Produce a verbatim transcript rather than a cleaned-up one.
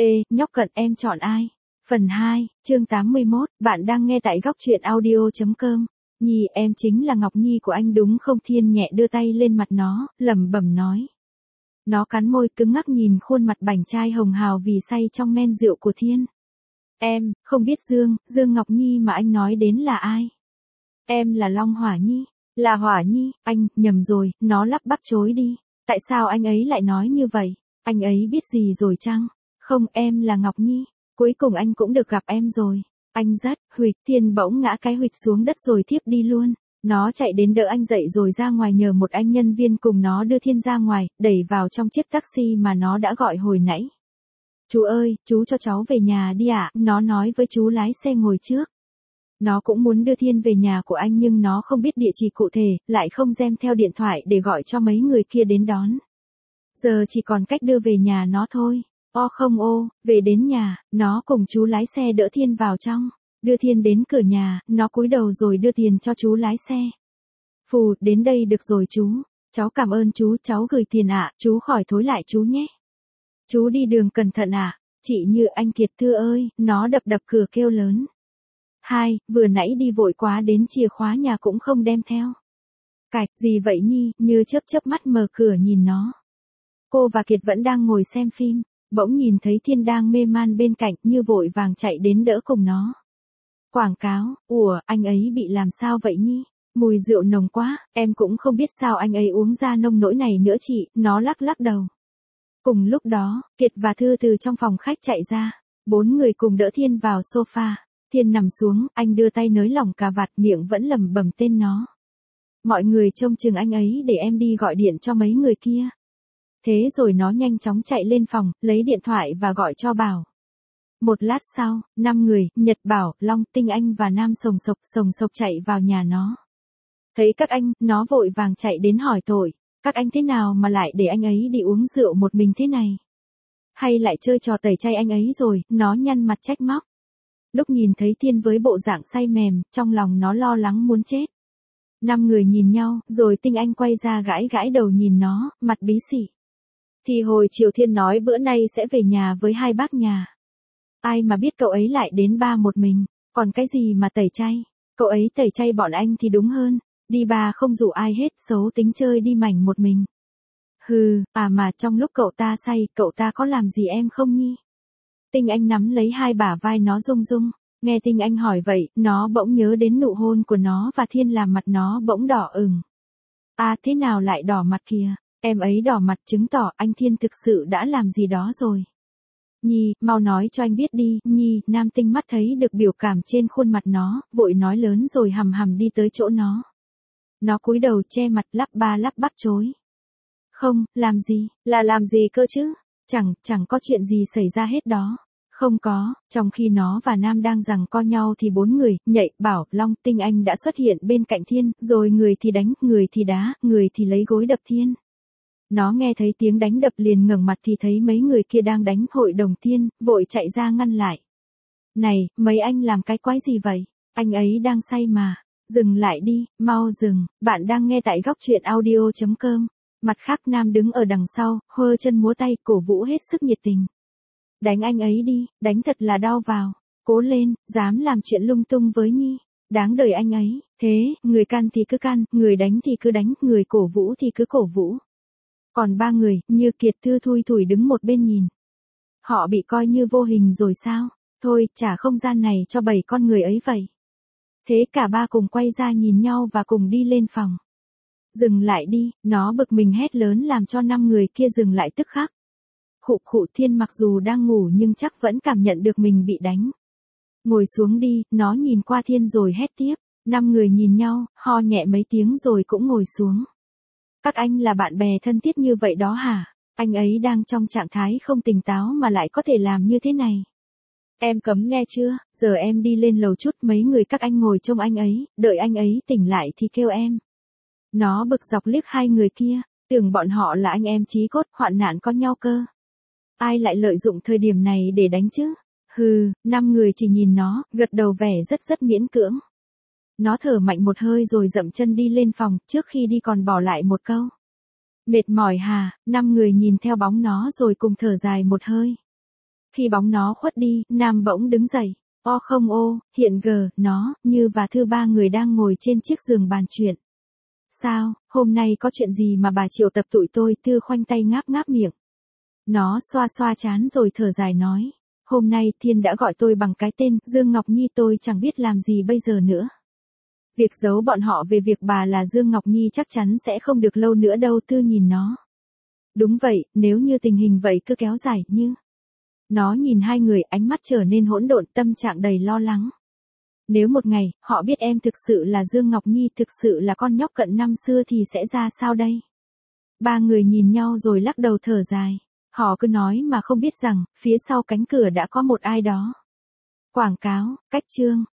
Ê, nhóc cận em chọn ai? Phần hai, chương tám mươi mốt, bạn đang nghe tại góc truyện audio.com. Nhi, em chính là Ngọc Nhi của anh đúng không? Thiên nhẹ đưa tay lên mặt nó, lẩm bẩm nói. Nó cắn môi cứng ngắc nhìn khuôn mặt bảnh trai hồng hào vì say trong men rượu của Thiên. Em, không biết Dương, Dương Ngọc Nhi mà anh nói đến là ai? Em là Long Hỏa Nhi. Là Hỏa Nhi, anh, nhầm rồi, nó lắp bắp chối đi. Tại sao anh ấy lại nói như vậy? Anh ấy biết gì rồi chăng? Không, em là Ngọc Nhi. Cuối cùng anh cũng được gặp em rồi. Anh rất, huỵch, Thiên bỗng ngã cái huỵch xuống đất rồi thiếp đi luôn. Nó chạy đến đỡ anh dậy rồi ra ngoài nhờ một anh nhân viên cùng nó đưa Thiên ra ngoài, đẩy vào trong chiếc taxi mà nó đã gọi hồi nãy. Chú ơi, chú cho cháu về nhà đi ạ, nó nói với chú lái xe ngồi trước. Nó cũng muốn đưa Thiên về nhà của anh nhưng nó không biết địa chỉ cụ thể, lại không đem theo điện thoại để gọi cho mấy người kia đến đón. Giờ chỉ còn cách đưa về nhà nó thôi. O không ô, về đến nhà, nó cùng chú lái xe đỡ Thiên vào trong. Đưa Thiên đến cửa nhà, nó cúi đầu rồi đưa tiền cho chú lái xe. Phù, đến đây được rồi chú. Cháu cảm ơn chú, cháu gửi tiền ạ, chú khỏi thối lại chú nhé. Chú đi đường cẩn thận ạ. Chị Như anh Kiệt Thư ơi, nó đập đập cửa kêu lớn. Hai, vừa nãy đi vội quá đến chìa khóa nhà cũng không đem theo. Cạch, gì vậy Nhi, Như chớp chớp mắt mở cửa nhìn nó. Cô và Kiệt vẫn đang ngồi xem phim, bỗng nhìn thấy Thiên đang mê man bên cạnh, Như vội vàng chạy đến đỡ cùng nó. Quảng cáo, ủa, anh ấy bị làm sao vậy Nhi? Mùi rượu nồng quá, em cũng không biết sao anh ấy uống ra nông nỗi này nữa chị, nó lắc lắc đầu. Cùng lúc đó, Kiệt và Thư từ trong phòng khách chạy ra, bốn người cùng đỡ Thiên vào sofa. Thiên nằm xuống, anh đưa tay nới lỏng cà vạt, miệng vẫn lẩm bẩm tên nó. Mọi người trông chừng anh ấy để em đi gọi điện cho mấy người kia. Thế rồi nó nhanh chóng chạy lên phòng, lấy điện thoại và gọi cho Bảo. Một lát sau, năm người, Nhật, Bảo, Long, Tinh Anh và Nam Sồng Sộc, Sồng Sộc chạy vào nhà nó. Thấy các anh, nó vội vàng chạy đến hỏi tội. Các anh thế nào mà lại để anh ấy đi uống rượu một mình thế này? Hay lại chơi trò tẩy chay anh ấy rồi, nó nhăn mặt trách móc. Lúc nhìn thấy Thiên với bộ dạng say mềm, trong lòng nó lo lắng muốn chết. Năm người nhìn nhau, rồi Tinh Anh quay ra gãi gãi đầu nhìn nó, mặt bí xỉ. Thì hồi chiều Thiên nói bữa nay sẽ về nhà với hai bác nhà. Ai mà biết cậu ấy lại đến ba một mình, còn cái gì mà tẩy chay, cậu ấy tẩy chay bọn anh thì đúng hơn, đi ba không rủ ai hết, xấu tính chơi đi mảnh một mình. Hừ, à mà trong lúc cậu ta say, cậu ta có làm gì em không Nhi? Tinh Anh nắm lấy hai bả vai nó rung rung, nghe Tinh Anh hỏi vậy, nó bỗng nhớ đến nụ hôn của nó và Thiên làm mặt nó bỗng đỏ ửng. À thế nào lại đỏ mặt kìa, em ấy đỏ mặt chứng tỏ anh Thiên thực sự đã làm gì đó rồi. Nhi, mau nói cho anh biết đi, Nhi, Nam Tinh mắt thấy được biểu cảm trên khuôn mặt nó, vội nói lớn rồi hầm hầm đi tới chỗ nó. Nó cúi đầu che mặt lắp ba lắp bắp chối. Không, làm gì, là làm gì cơ chứ, chẳng, chẳng có chuyện gì xảy ra hết đó. Không có, trong khi nó và Nam đang giằng co nhau thì bốn người, Nhạy, Bảo, Long, Tinh Anh đã xuất hiện bên cạnh Thiên, rồi người thì đánh, người thì đá, người thì lấy gối đập Thiên. Nó nghe thấy tiếng đánh đập liền ngẩng mặt thì thấy mấy người kia đang đánh hội đồng Thiên, vội chạy ra ngăn lại. Này, mấy anh làm cái quái gì vậy? Anh ấy đang say mà. Dừng lại đi, mau dừng, bạn đang nghe tại góc truyện audio.com. Mặt khác Nam đứng ở đằng sau, hơ chân múa tay, cổ vũ hết sức nhiệt tình. Đánh anh ấy đi, đánh thật là đau vào. Cố lên, dám làm chuyện lung tung với Nhi. Đáng đời anh ấy, thế, người can thì cứ can, người đánh thì cứ đánh, người cổ vũ thì cứ cổ vũ. Còn ba người, Như Kiệt Thư thui thủi đứng một bên nhìn. Họ bị coi như vô hình rồi sao? Thôi, trả không gian này cho bảy con người ấy vậy. Thế cả ba cùng quay ra nhìn nhau và cùng đi lên phòng. Dừng lại đi, nó bực mình hét lớn làm cho năm người kia dừng lại tức khắc. Khụ khụ Thiên mặc dù đang ngủ nhưng chắc vẫn cảm nhận được mình bị đánh. Ngồi xuống đi, nó nhìn qua Thiên rồi hét tiếp. Năm người nhìn nhau, ho nhẹ mấy tiếng rồi cũng ngồi xuống. Các anh là bạn bè thân thiết như vậy đó hả? Anh ấy đang trong trạng thái không tỉnh táo mà lại có thể làm như thế này. Em cấm nghe chưa, giờ em đi lên lầu chút, mấy người các anh ngồi trông anh ấy, đợi anh ấy tỉnh lại thì kêu em. Nó bực dọc liếc hai người kia, tưởng bọn họ là anh em chí cốt, hoạn nạn có nhau cơ. Ai lại lợi dụng thời điểm này để đánh chứ? Hừ, năm người chỉ nhìn nó, gật đầu vẻ rất rất miễn cưỡng. Nó thở mạnh một hơi rồi dậm chân đi lên phòng, trước khi đi còn bỏ lại một câu. Mệt mỏi hà, năm người nhìn theo bóng nó rồi cùng thở dài một hơi. Khi bóng nó khuất đi, Nam bỗng đứng dậy. O không ô, hiện gờ, nó, Như và Thư ba người đang ngồi trên chiếc giường bàn chuyện. Sao, hôm nay có chuyện gì mà bà triệu tập tụi tôi? Thư khoanh tay ngáp ngáp miệng. Nó xoa xoa trán rồi thở dài nói. Hôm nay Thiên đã gọi tôi bằng cái tên Dương Ngọc Nhi, tôi chẳng biết làm gì bây giờ nữa. Việc giấu bọn họ về việc bà là Dương Ngọc Nhi chắc chắn sẽ không được lâu nữa đâu. Thư nhìn nó. Đúng vậy, nếu như tình hình vậy cứ kéo dài như. Nó nhìn hai người, ánh mắt trở nên hỗn độn, tâm trạng đầy lo lắng. Nếu một ngày, họ biết em thực sự là Dương Ngọc Nhi, thực sự là con nhóc cận năm xưa thì sẽ ra sao đây? Ba người nhìn nhau rồi lắc đầu thở dài. Họ cứ nói mà không biết rằng, phía sau cánh cửa đã có một ai đó. Quảng cáo, cách chương.